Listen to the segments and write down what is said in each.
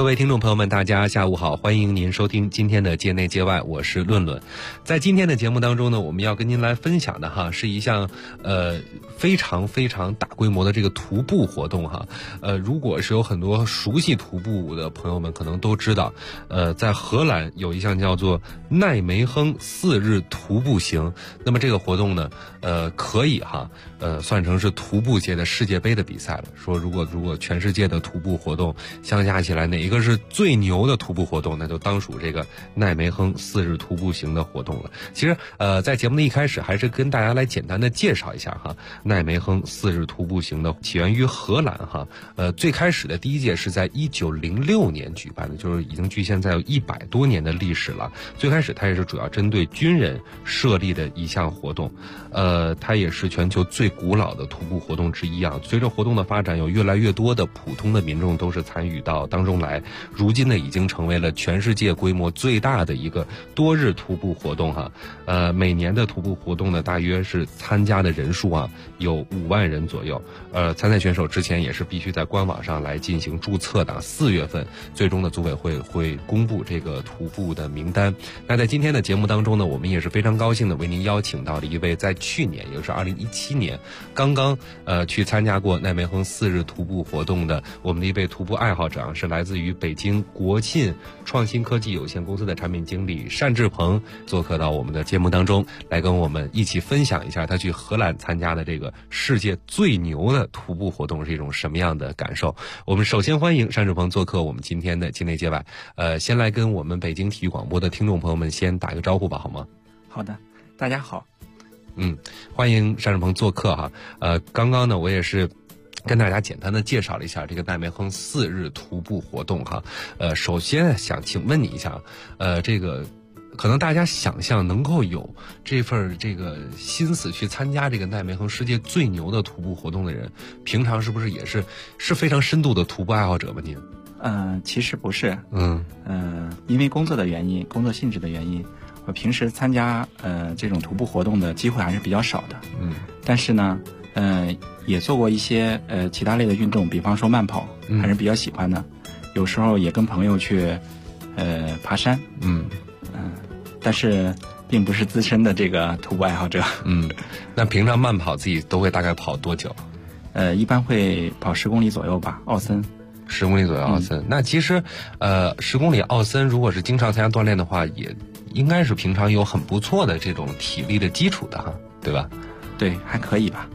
位听众朋友们，大家下午好，欢迎您收听今天的界内界外，我是论论。在今天的节目当中呢，我们要跟您来分享的是一项非常大规模的这个徒步活动如果是有很多熟悉徒步的朋友们可能都知道，在荷兰有一项叫做奈梅亨4日徒步行。那么这个活动呢，可以算成是徒步界的世界杯的比赛了。说如果全世界的徒步活动相加起来，哪一个是最牛的徒步活动，那就当属这个奈梅亨4日徒步行的活动了。其实在节目的一开始，还是跟大家来简单的介绍一下奈梅亨4日徒步行的起源于荷兰最开始的第一届是在1906年举办的，就是已经距现在有100多年的历史了。最开始它也是主要针对军人设立的一项活动，它也是全球最古老的徒步活动之一随着活动的发展，有越来越多的普通的民众都是参与到当中来，如今呢已经成为了全世界规模最大的一个多日徒步活动每年的徒步活动呢大约是参加的人数有5万人左右。参赛选手之前也是必须在官网上来进行注册的，4月份最终的组委会会公布这个徒步的名单。那在今天的节目当中呢，我们也是非常高兴的为您邀请到了一位在去年也就是2017年刚刚去参加过奈梅亨4日徒步活动的我们的一位徒步爱好者是来自于北京国信创新科技有限公司的产品经理单志鹏，做客到我们的节目当中，来跟我们一起分享一下他去荷兰参加的这个世界最牛的徒步活动是一种什么样的感受。我们首先欢迎单志鹏做客我们今天的境内界外。先来跟我们北京体育广播的听众朋友们先打个招呼吧，好吗？ 好的，大家好。 欢迎单志鹏做客刚刚呢我也是跟大家简单的介绍了一下这个奈梅亨4日徒步活动首先想请问你一下，这个可能大家想象能够有这份这个心思去参加这个奈梅亨世界最牛的徒步活动的人，平常是不是也是非常深度的徒步爱好者吧？您？ 其实不是。因为工作的原因，工作性质的原因，我平时参加这种徒步活动的机会还是比较少的。但是呢，也做过一些其他类的运动，比方说慢跑，还是比较喜欢的。有时候也跟朋友去爬山。但是并不是资深的这个徒步爱好者。 那平常慢跑自己都会大概跑多久？ 一般会跑10公里左右吧，奥森。 10公里左右奥森。那其实10公里奥森如果是经常参加锻炼的话，也应该是平常有很不错的这种体力的基础的对吧？ 对，还可以吧。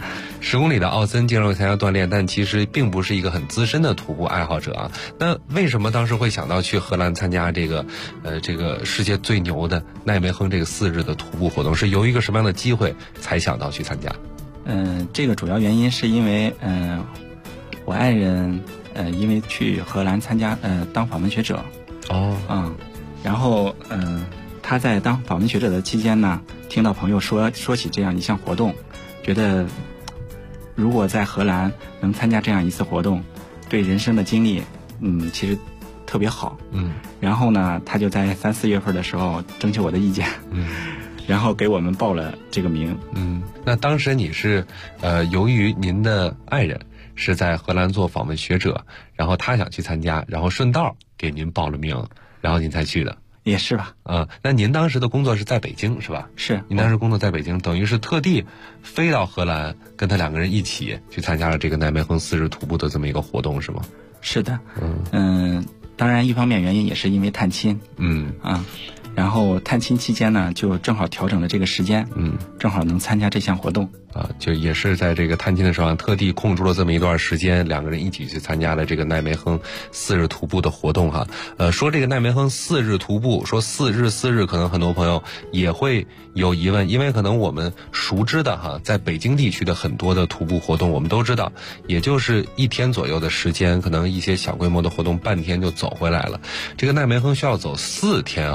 10公里的奥森经常参加锻炼，但其实并不是一个很资深的徒步爱好者那为什么当时会想到去荷兰参加这个世界最牛的奈梅亨这个4日的徒步活动？是由一个什么样的机会才想到去参加？ 这个主要原因是因为我爱人因为去荷兰参加当访问学者。然后他在当访问学者的期间呢，听到朋友说起这样一项活动，觉得如果在荷兰能参加这样一次活动，对人生的经历其实特别好。然后呢，他就在3、4月份的时候征求我的意见。然后给我们报了这个名。 那当时你是由于您的爱人是在荷兰做访问学者，然后他想去参加，然后顺道给您报了名，然后您才去的。 也是吧。 那您当时的工作是在北京是吧？ 是。 您当时工作在北京，等于是特地飞到荷兰跟他2个人一起去参加了这个奈梅亨4日徒步的这么一个活动是吗？ 是的。当然一方面原因也是因为探亲。然后探亲期间呢，就正好调整了这个时间，正好能参加这项活动。 就也是在这个探亲的时候特地空出了这么一段时间，2个人一起去参加了这个奈梅亨4日徒步的活动说这个奈梅亨4日徒步，说4日，可能很多朋友也会有疑问，因为可能我们熟知的在北京地区的很多的徒步活动，我们都知道，也就是1天左右的时间，可能一些小规模的活动半天就走回来了。这个奈梅亨需要走4天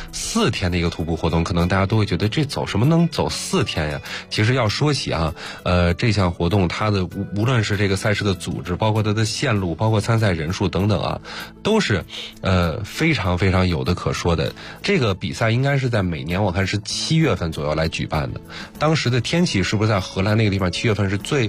4天的一个徒步活动，可能大家都会觉得这走什么能走4天呀？其实要说起这项活动它的无论是这个赛事的组织，包括它的线路，包括参赛人数等等都是非常有的可说的。这个比赛应该是在每年我看是7月份左右来举办的。当时的天气是不是在荷兰那个地方7月份是最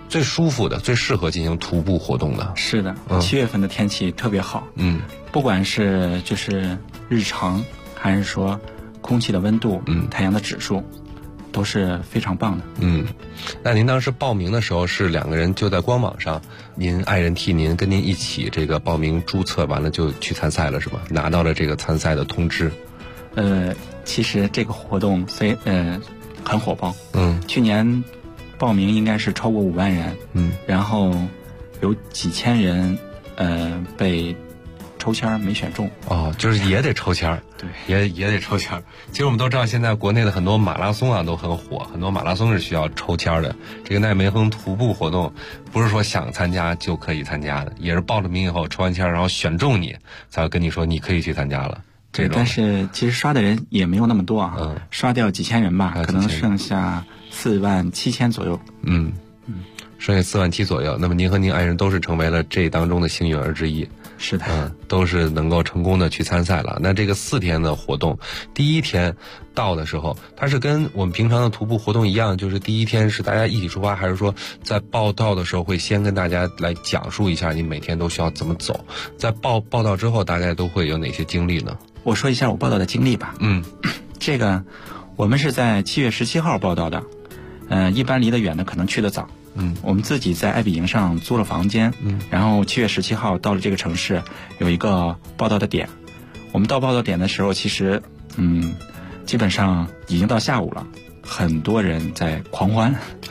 最舒服的、最适合进行徒步活动的。 是的，7月份的天气特别好。不管是就是日常，还是说空气的温度，太阳的指数，都是非常棒的。 那您当时报名的时候是2个人就在官网上，您爱人替您跟您一起这个报名注册完了就去参赛了是吧？拿到了这个参赛的通知。 其实这个活动很火爆。去年报名应该是超过5万人。然后有几千人被抽签没选中。 就是也得抽签。对，也得抽签。其实我们都知道，现在国内的很多马拉松啊都很火，很多马拉松是需要抽签的。这个奈梅峰徒步活动不是说想参加就可以参加的，也是报了名以后抽完签，然后选中你，才会跟你说你可以去参加了。 对，但是其实刷的人也没有那么多啊，刷掉几千人吧，可能剩下4万7千左右。 剩下4万7左右。那么您和您爱人都是成为了这当中的幸运儿之一。 是的。 都是能够成功的去参赛了。那这个4天的活动，第1天到的时候，它是跟我们平常的徒步活动一样，就是第1天是大家一起出发，还是说在报到的时候会先跟大家来讲述一下你每天都需要怎么走？在报到之后，大概都会有哪些经历呢？ 我说一下我报道的经历吧。这个我们是在7月17号报道的。一般离得远的可能去得早。我们自己在爱彼迎上租了房间。然后7月17号到了这个城市，有一个报道的点。我们到报道点的时候，其实基本上已经到下午了，很多人在狂欢。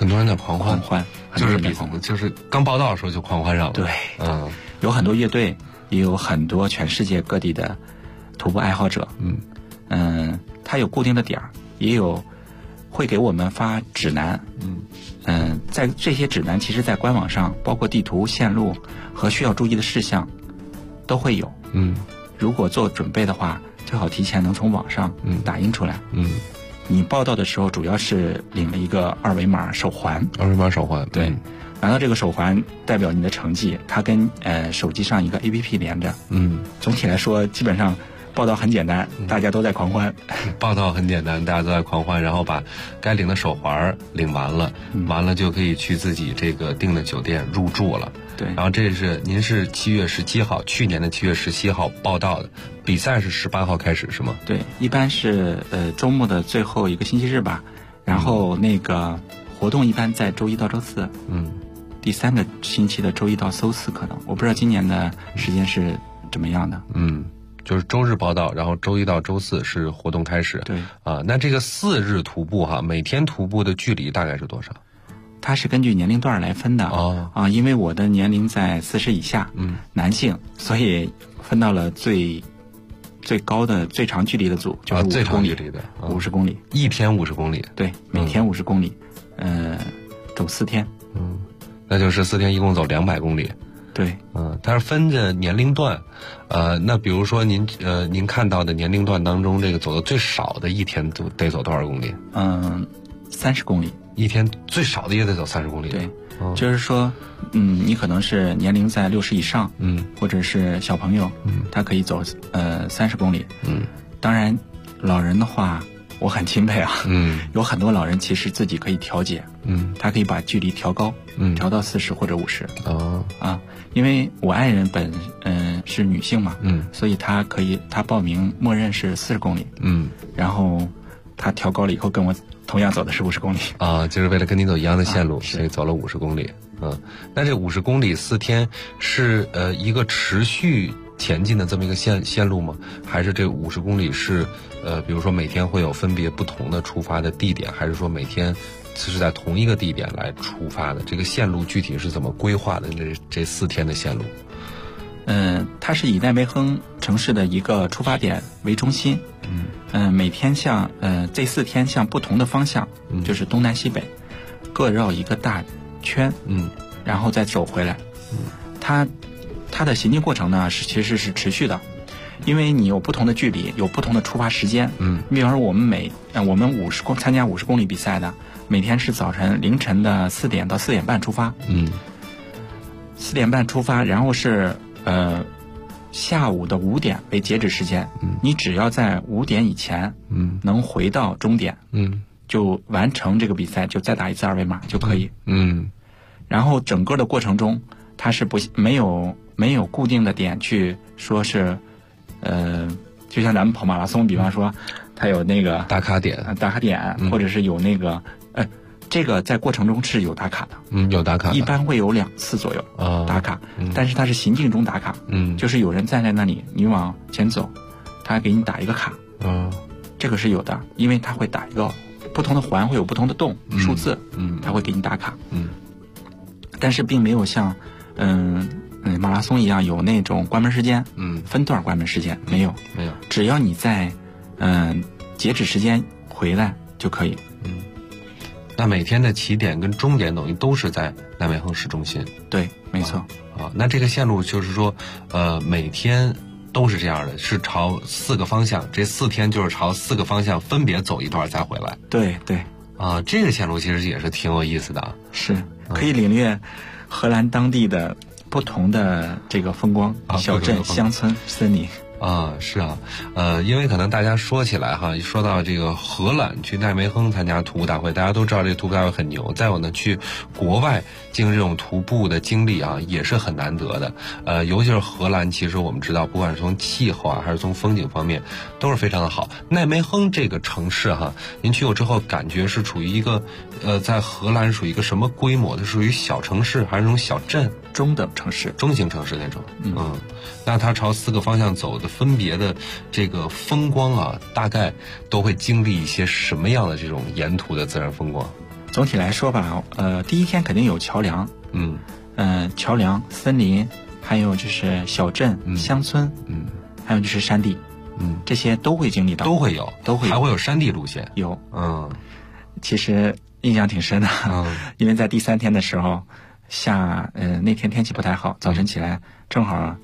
就是刚报道的时候就狂欢上了。 对。有很多乐队，也有很多全世界各地的徒步爱好者。它有固定的点儿，也有会给我们发指南。在这些指南，其实在官网上，包括地图、线路和需要注意的事项都会有。如果做准备的话，最好提前能从网上打印出来。你报到的时候，主要是领了一个2维码手环。对。拿到这个手环代表你的成绩，它跟手机上一个 APP 连着。总体来说，基本上报道很简单，大家都在狂欢。 报道很简单，大家都在狂欢，然后把该领的手环领完了，完了就可以去自己这个订的酒店入住了。 对。 然后您是7月17号，去年的7月17号报到的，比赛是18号开始是吗？ 对，一般是周末的最后一个星期日吧。然后那个活动一般在周1到周4。第3个星期的周1到周4可能，我不知道今年的时间是怎么样的。 就是周日报到，然后周1到周4是活动开始。 对。 那这个4日徒步每天徒步的距离大概是多少？ 它是根据年龄段来分的。因为我的年龄在40以下，男性，所以分到了最高的最长距离的组，就是50公里的50公里， 一天50公里。 对，每天50公里，走4天。 那就是4天一共走200公里。 对。 它是分着年龄段。那比如说您看到的年龄段当中，这个走的最少的一天得走多少公里 ？30公里。 一天最少的也得走30公里。 对。就是说你可能是年龄在60以上，或者是小朋友，他可以走30公里。当然老人的话我很钦佩啊。有很多老人其实自己可以调节。他可以把距离调高，调到40或者50。因为我爱人是女性嘛，所以她报名默认是40公里。然后她调高了以后跟我同样走的是50公里。 就是为了跟你走一样的线路，所以走了50公里。那这50公里4天是一个持续前进的这么一个线路吗？还是这50公里是比如说每天会有分别不同的出发的地点，还是说每天是在同一个地点来出发的？这个线路具体是怎么规划的？这4天的线路？ 它是以奈梅峰城市的一个出发点为中心。每天这4天向不同的方向，就是东南西北，各绕一个大圈。然后再走回来。它的行进过程呢其实是持续的，因为你有不同的距离，有不同的出发时间。比方说我们参加50公里比赛的，每天是凌晨的4点到4点半出发。4点半出发，然后是下午的5点为截止时间。你只要在5点以前能回到终点，就完成这个比赛，就再打一次2维码就可以。 然后整个的过程中，它是没有固定的点去说是，就像咱们跑马拉松，比方说它有那个打卡点， 或者是有那个这个在过程中是有打卡的， 有打卡的， 一般会有2次左右打卡，但是它是行进中打卡，就是有人站在那里，你往前走，他给你打一个卡，这个是有的，因为他会打一个不同的环会有不同的洞数字，他会给你打卡，但是并没有像马拉松一样有那种关门时间，分段关门时间，没有，只要你在截止时间回来就可以。 那每天的起点跟终点等于都是在奈美亨市中心。 对，没错。 那这个线路就是说，每天都是这样的，是朝4个方向，这4天就是朝4个方向分别走一段再回来。 对。 这个线路其实也是挺有意思的。 是，可以领略荷兰当地的不同的这个风光，小镇、乡村、森林。 是啊，因为可能大家说起来哈，一说到这个荷兰去奈梅亨参加徒步大会，大家都知道这个徒步大会很牛。再有呢，去国外进行这种徒步的经历啊，也是很难得的。尤其是荷兰，其实我们知道，不管是从气候啊，还是从风景方面，都是非常的好。奈梅亨这个城市哈，您去过之后，感觉是处于一个在荷兰属于一个什么规模？它属于小城市还是那种小镇？ 中等城市， 中型城市那种。那它朝4个方向走的分别的这个风光啊，大概都会经历一些什么样的这种沿途的自然风光？ 总体来说吧，第一天肯定有桥梁，桥梁、森林，还有就是小镇、乡村，还有就是山地，这些都会经历到， 都会有，还会有山地路线， 有，其实印象挺深的，因为在第3天的时候。那天天气不太好，早晨起来正好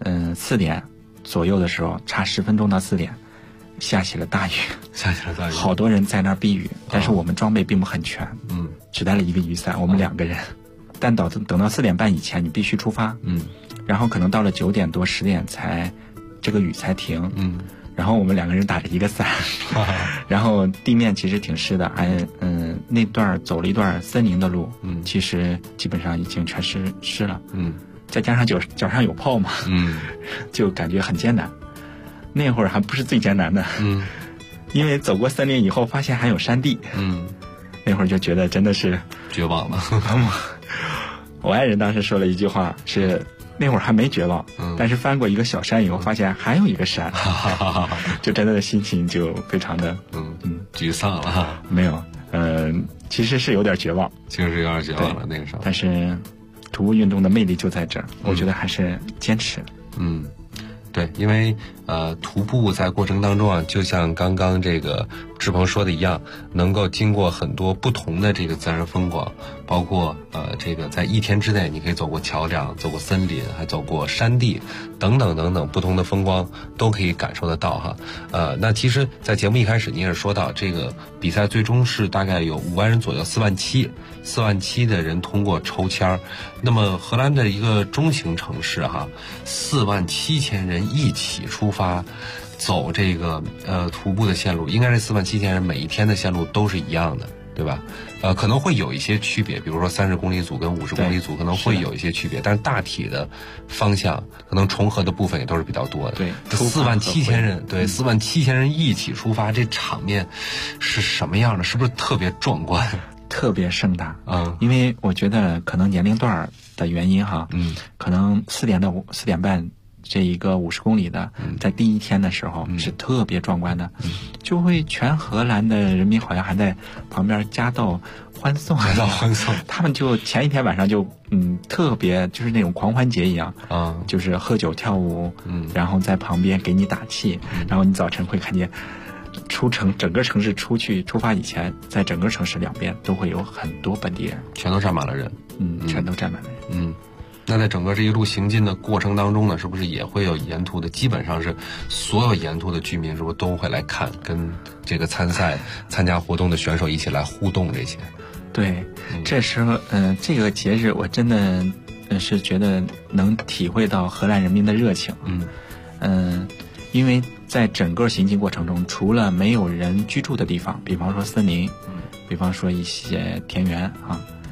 4点左右的时候，差10分钟到4点，下起了大雨，好多人在那儿避雨，但是我们装备并不很全，只带了一个雨伞，我们2个人。但等到4点半以前，你必须出发，然后可能到了9点多10点才这个雨才停，然后我们2个人打着一个伞，然后地面其实挺湿的，那段走了一段森林的路，其实基本上已经全湿了，再加上脚上有泡嘛，就感觉很艰难。那会儿还不是最艰难的，因为走过森林以后，发现还有山地，那会儿就觉得真的是绝望了。 我爱人当时说了一句话是。那会儿还没绝望，但是翻过一个小山以后，发现还有一个山，就真的心情就非常的沮丧了。 没有，其实是有点绝望， 了那个时候。 但是徒步运动的魅力就在这儿，我觉得还是坚持。 对，因为徒步在过程当中啊，就像刚刚这个志鹏说的一样，能够经过很多不同的这个自然风光，包括这个在1天之内，你可以走过桥梁，走过森林，还走过山地，等等不同的风光都可以感受得到哈。那其实，在节目一开始你也说到，这个比赛最终是大概有5万人左右，4万7的人通过抽签。那么荷兰的一个中型城市哈，4万7千人一起出发走这个徒步的线路，应该是4万7千人每一天的线路都是一样的，对吧？可能会有一些区别，比如说30公里组跟50公里组可能会有一些区别，但是大体的方向可能重合的部分也都是比较多的。 对 ，4万7千人，对，4万7千人一起出发，这场面是什么样的？是不是特别壮观？ 特别盛大，因为我觉得可能年龄段的原因哈，可能4点半这一个50公里的，在第1天的时候是特别壮观的，就会全荷兰的人民好像还在旁边夹道欢送，他们就前一天晚上就特别就是那种狂欢节一样，就是喝酒跳舞，然后在旁边给你打气，然后你早晨会看见。整个城市出发以前，在整个城市两边都会有很多本地人， 全都站满了人， 全都站满了人。 那在整个这一路行进的过程当中呢，是不是也会有沿途的，基本上是所有沿途的居民是不是都会来看，跟这个参加活动的选手一起来互动这些？ 对，这时候这个节日我真的是觉得能体会到荷兰人民的热情。因为在整个行进过程中，除了没有人居住的地方，比方说森林，比方说一些田园啊，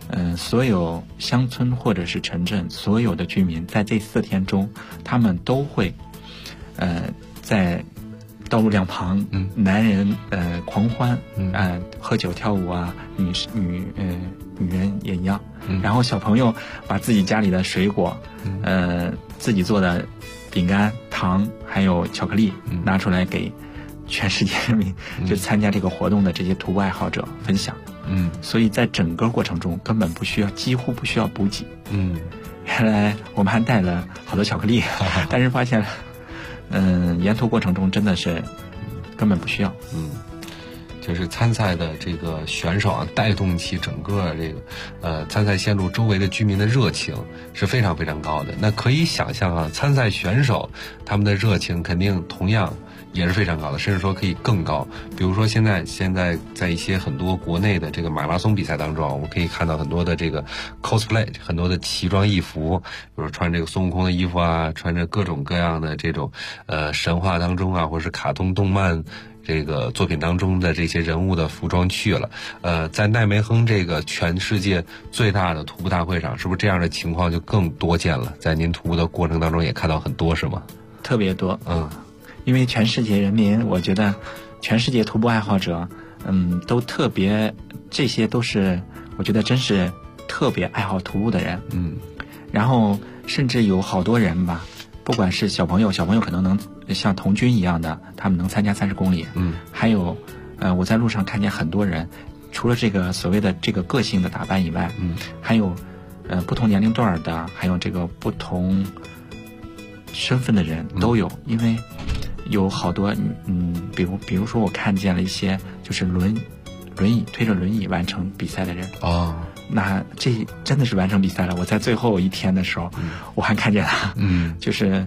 所有乡村或者是城镇所有的居民在这4天中，他们都会在道路两旁，男人狂欢，喝酒跳舞啊，女人也一样，然后小朋友把自己家里的水果，自己做的饼干、糖还有巧克力拿出来给全世界人民，就参加这个活动的这些徒步爱好者分享。所以在整个过程中根本几乎不需要补给。原来我们还带了好多巧克力，但是发现沿途过程中真的是根本不需要。 就是参赛的这个选手啊，带动起整个这个参赛线路周围的居民的热情是非常非常高的。那可以想象啊，参赛选手他们的热情肯定同样也是非常高的，甚至说可以更高。比如说现在在一些很多国内的这个马拉松比赛当中啊，我们可以看到很多的这个 cosplay， 很多的奇装异服，比如穿这个孙悟空的衣服啊，穿着各种各样的这种神话当中啊，或者是卡通动漫这个作品当中的这些人物的服装去了。在奈梅亨这个全世界最大的徒步大会上，是不是这样的情况就更多见了？在您徒步的过程当中也看到很多，是吗？ 特别多。因为全世界人民，我觉得全世界徒步爱好者，都特别，这些都是我觉得真是特别爱好徒步的人。然后甚至有好多人吧，不管是小朋友可能能像童军一样的，他们能参加30公里。还有我在路上看见很多人，除了这个所谓的这个个性的打扮以外，还有不同年龄段的，还有这个不同身份的人都有。因为有好多比如说我看见了一些就是推着轮椅完成比赛的人。那这真的是完成比赛了。我在最后一天的时候，我还看见他，就是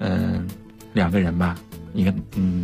2个人吧，一个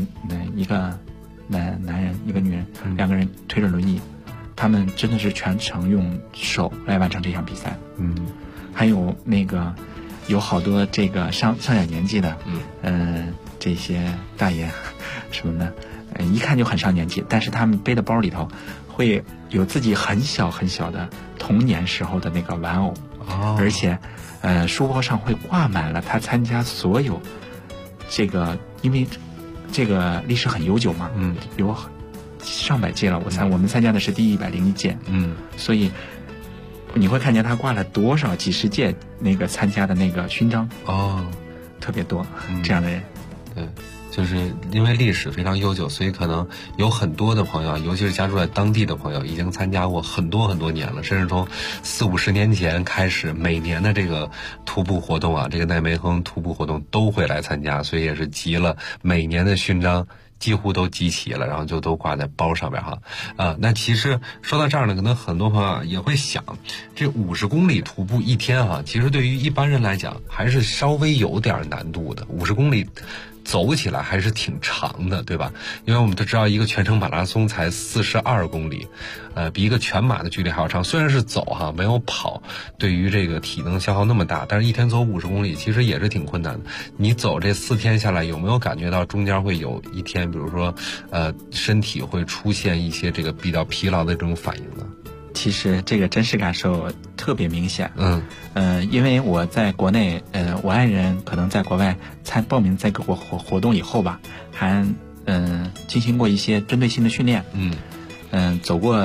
男人一个女人，2个人推着轮椅，他们真的是全程用手来完成这场比赛。还有那个有好多这个上点年纪的，这些大爷什么的，一看就很上年纪，但是他们背的包里头会有自己很小很小的童年时候的那个玩偶，而且书包上会挂满了他参加所有这个，因为这个历史很悠久嘛，有上百届了，我们参加的是第101届，所以你会看见他挂了多少几十届那个参加的那个勋章，特别多这样的人。 对，就是因为历史非常悠久，所以可能有很多的朋友，尤其是家住在当地的朋友，已经参加过很多很多年了，甚至从40-50年前开始，每年的这个徒步活动啊，这个奈梅亨徒步活动都会来参加，所以也是集了每年的勋章。几乎都集齐了，然后就都挂在包上面哈。那其实说到这儿呢，可能很多朋友也会想，这50公里徒步一天哈，其实对于一般人来讲还是稍微有点难度的。50公里走起来还是挺长的，对吧？因为我们都知道一个全程马拉松才42公里，比一个全马的距离还要长。虽然是走哈，没有跑，对于这个体能消耗那么大，但是一天走50公里其实也是挺困难的。你走这4天下来，有没有感觉到中间会有一天，比如说身体会出现一些这个比较疲劳的这种反应呢？ 其实这个真实感受特别明显。因为我在国内，我爱人可能在国外报名这个活动以后吧，还进行过一些针对性的训练。走过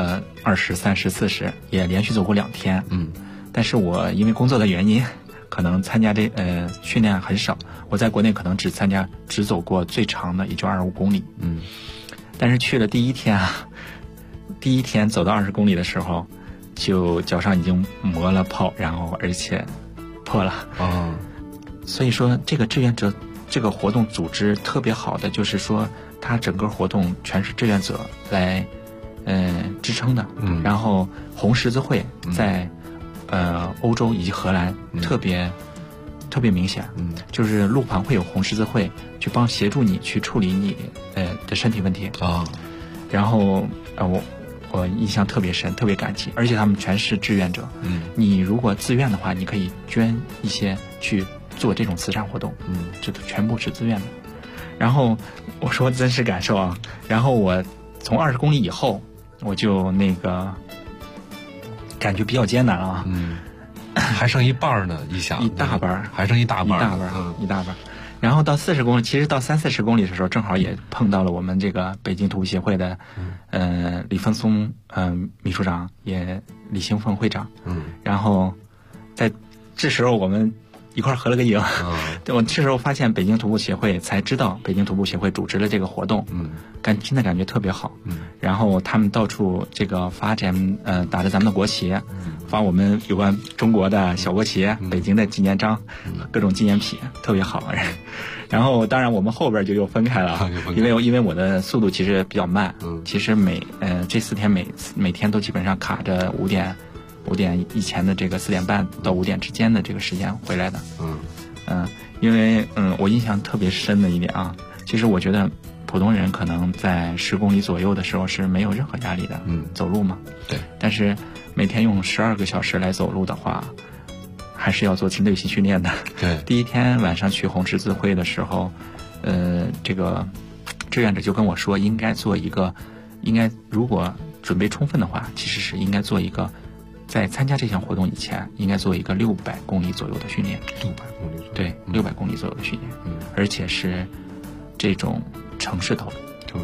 20、30、40，也连续走过2天。但是我因为工作的原因，可能参加训练很少。我在国内可能只走过最长的也就25公里。但是去了第一天走到20公里的时候，就脚上已经磨了泡，然后而且破了。所以说这个志愿者这个活动组织特别好的，就是说它整个活动全是志愿者来支撑的。然后红十字会在欧洲以及荷兰特别明显。就是路旁会有红十字会去协助你去处理你的身体问题。然后我印象特别深，特别感激，而且他们全是志愿者。你如果自愿的话，你可以捐一些去做这种慈善活动。这全部是自愿的。然后我说真实感受啊，然后我从20公里以后，我就感觉比较艰难啊。 还剩一半呢，一想一大半， 还剩一大半， 一大半。然后到40公里，其实到30-40公里的时候，正好也碰到了我们这个北京徒步协会的，李峰松秘书长，也李兴凤会长，然后在这时候我们一块合了个影。我这时候发现北京徒步协会，才知道北京徒步协会组织了这个活动，真的感觉特别好。然后他们到处这个发展，打着咱们的国旗，发我们有关中国的小国旗，北京的纪念章，各种纪念品，特别好。然后当然我们后边就又分开了，因为我的速度其实比较慢，其实这4天每天都基本上卡着5点以前的这个4点半到5点之间的这个时间回来的。因为我印象特别深的一点啊，其实我觉得普通人可能在10公里左右的时候是没有任何压力的，走路嘛。对。但是每天用12个小时来走路的话，还是要做针对性训练的。对。第一天晚上去红十字会的时候，这个志愿者就跟我说，如果准备充分的话，其实是应该做一个，在参加这项活动以前，应该做一个600公里左右的训练。600公里左右。对，600公里左右的训练。而且是这种城市道路。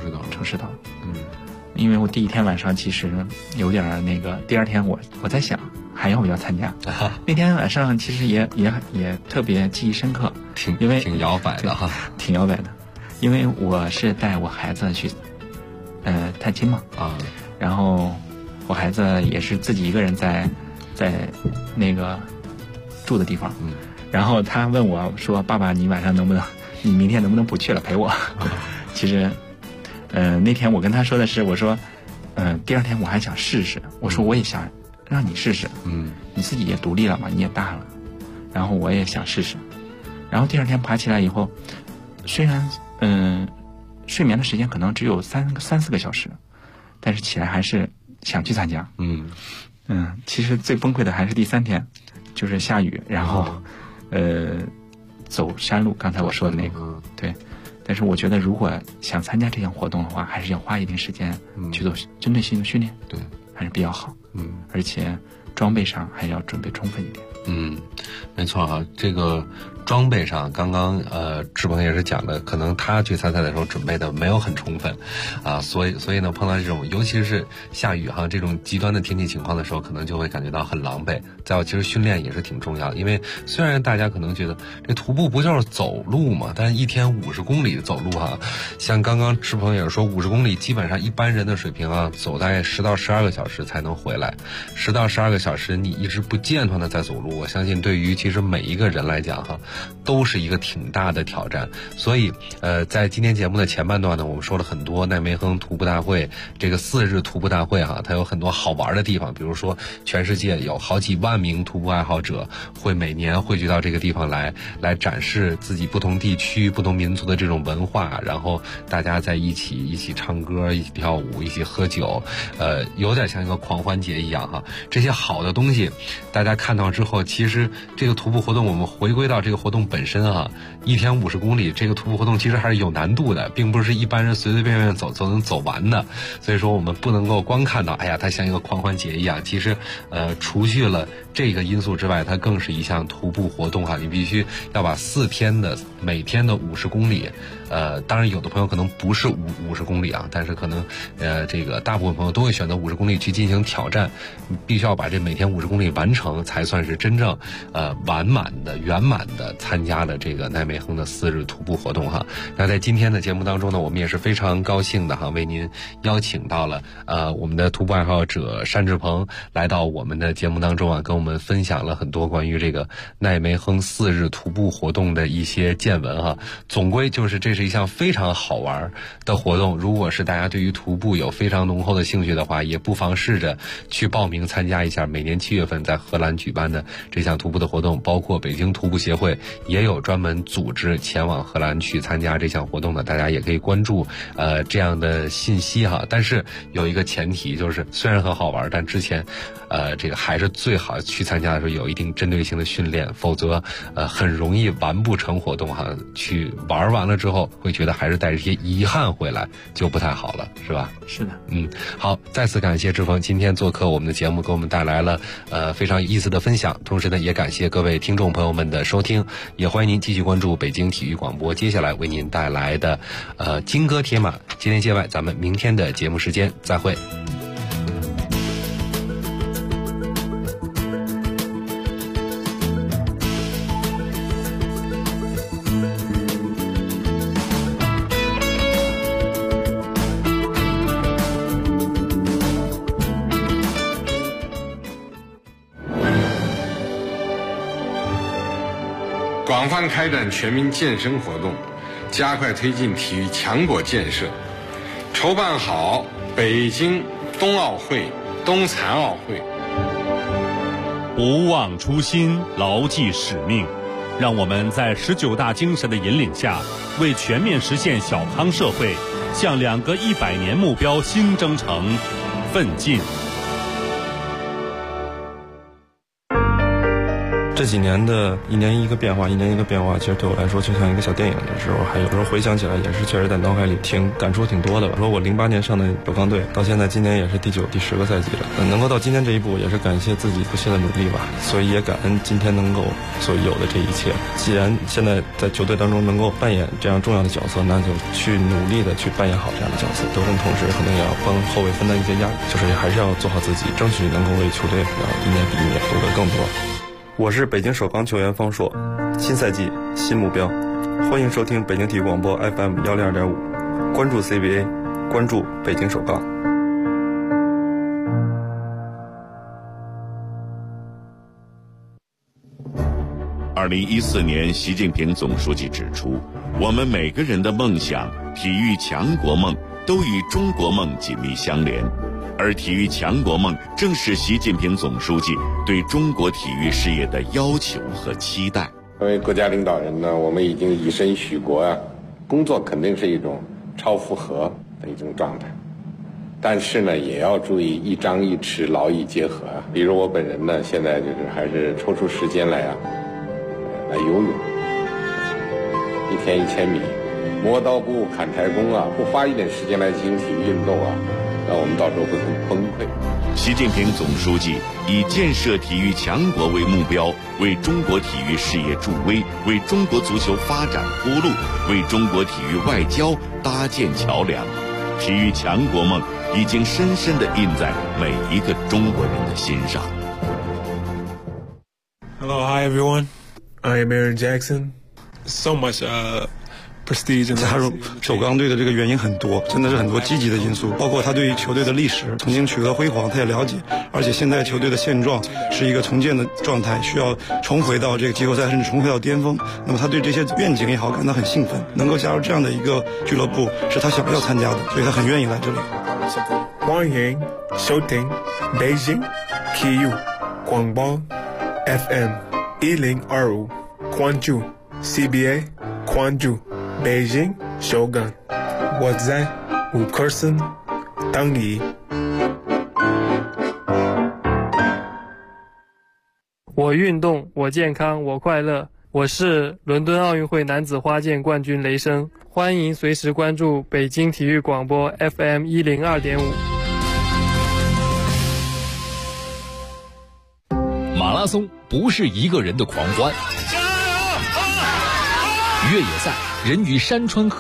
因为我第一天晚上其实有点那个，第二天我在想还要不要参加。那天晚上其实也特别记忆深刻，因为挺摇摆的哈， 挺摇摆的。因为我是带我孩子去探亲嘛，然后我孩子也是自己一个人在那个住的地方，然后他问我说：“爸爸，你明天能不能不去了陪我？”其实那天我跟他说的是，我说第二天我还想试试，我说我也想让你试试，你自己也独立了嘛，你也大了，然后我也想试试。然后第二天爬起来以后，虽然睡眠的时间可能只有3-4个小时，但是起来还是想去参加。其实最崩溃的还是第3天，就是下雨，然后走山路，刚才我说的那个，对。但是我觉得，如果想参加这项活动的话，还是要花一定时间去做针对性的训练，对，还是比较好。而且装备上还要准备充分一点。 没错啊，这个装备上，刚刚志鹏也是讲的，可能他去参赛的时候准备的没有很充分啊，所以呢，碰到这种尤其是下雨哈这种极端的天气情况的时候，可能就会感觉到很狼狈。再有，其实训练也是挺重要的，因为虽然大家可能觉得这徒步不就是走路嘛，但是一天50公里走路哈，像刚刚志鹏也是说50公里基本上一般人的水平啊，走大概10到12个小时才能回来，10到12个小时你一直不间断的在走路，我相信对于其实每一个人来讲哈，都是一个挺大的挑战。所以在今天节目的前半段呢，我们说了很多奈梅亨徒步大会这个4日徒步大会哈，它有很多好玩的地方，比如说全世界有好几万名徒步爱好者会每年汇聚到这个地方来展示自己不同地区不同民族的这种文化，然后大家在一起唱歌，一起跳舞，一起喝酒，有点像一个狂欢节一样哈。这些好的东西大家看到之后，其实这个徒步活动我们回归到这个活动本身啊，一天50公里这个徒步活动其实还是有难度的，并不是一般人随随便便走就能走完的。所以说我们不能够光看到哎呀它像一个狂欢节一样，其实除去了这个因素之外，它更是一项徒步活动哈。你必须要把4天的每天的50公里，当然有的朋友可能不是50公里啊，但是可能这个大部分朋友都会选择50公里去进行挑战，你必须要把这每天50公里完成，才算是真正圆满的参加了这个奈梅亨的4日徒步活动哈。那在今天的节目当中呢，我们也是非常高兴的哈，为您邀请到了我们的徒步爱好者单志鹏来到我们的节目当中啊，跟我们分享了很多关于这个奈梅亨4日徒步活动的一些见闻哈。总归就是这是一项非常好玩的活动，如果是大家对于徒步有非常浓厚的兴趣的话，也不妨试着去报名参加一下每年7月份在荷兰举办的这项徒步的活动，包括北京徒步协会也有专门组织前往荷兰去参加这项活动的，大家也可以关注这样的信息哈。但是有一个前提，就是虽然很好玩，但之前这个还是最好去参加的时候有一定针对性的训练，否则很容易完不成活动哈。去玩完了之后，会觉得还是带着一些遗憾回来，就不太好了，是吧？ 是的。 好，再次感谢志峰今天做客我们的节目，给我们带来了非常有意思的分享。同时呢，也感谢各位听众朋友们的收听，也欢迎您继续关注北京体育广播接下来为您带来的金戈铁马。今天界外，咱们明天的节目时间再会。 广泛开展全民健身活动，加快推进体育强国建设，筹办好北京冬奥会、冬残奥会。 不忘初心，牢记使命，让我们在19大精神的引领下，为全面实现小康社会，向2个100年目标新征程奋进。 这几年的一年一个变化，其实对我来说就像一个小电影的时候，还有时候回想起来也是确实在脑海里感触挺多的吧。说我08年上的首钢队，到现在今年也是第9、第10个赛季了，能够到今天这一步，也是感谢自己不懈的努力吧。所以也感恩今天能够所有的这一切。既然现在在球队当中能够扮演这样重要的角色，那就去努力的去扮演好这样的角色。得分同时可能也要帮后卫分担一些压力，就是还是要做好自己，争取能够为球队一年比一年夺得更多。我是北京首钢球员方硕，新赛季新目标，欢迎收听北京体育广播 FM 102.5，关注 CBA， 关注北京首钢。 2014年，习近平总书记指出，我们每个人的梦想、体育强国梦都与中国梦紧密相连。而体育强国梦正是习近平总书记对中国体育事业的要求和期待。 作为国家领导人呢，我们已经以身许国啊，工作肯定是一种超负荷的一种状态，但是呢，也要注意一张一弛，劳逸结合啊。比如我本人呢，现在就是还是抽出时间来游泳，一天1000米，磨刀不误砍柴工啊，不花一点时间来进行体育运动啊，那我们到时候会很崩溃。 习近平总书记以建设体育强国为目标，为中国体育事业助威，为中国足球发展铺路，为中国体育外交搭建桥梁。体育强国梦已经深深地印在每一个中国人的心上。 Hello, hi everyone. I am Aaron Jackson. So much prestige. 加入首钢队的这个原因很多，真的是很多积极的因素，包括他对于球队的历史曾经取得辉煌他也了解，而且现在球队的现状是一个重建的状态，需要重回到这个季后赛甚至重回到巅峰。那么他对这些愿景也好感到很兴奋，能够加入这样的一个俱乐部是他想要参加的，所以他很愿意来这里。 欢迎收听北京体育广播 FM 1025，关注 CBA， 关注北京首钢，我在吴克森等你。 我运动，我健康，我快乐。我是伦敦奥运会男子花剑冠军雷声，欢迎随时关注北京体育广播 FM 102.5。 马拉松不是一个人的狂欢，越野赛人与山川河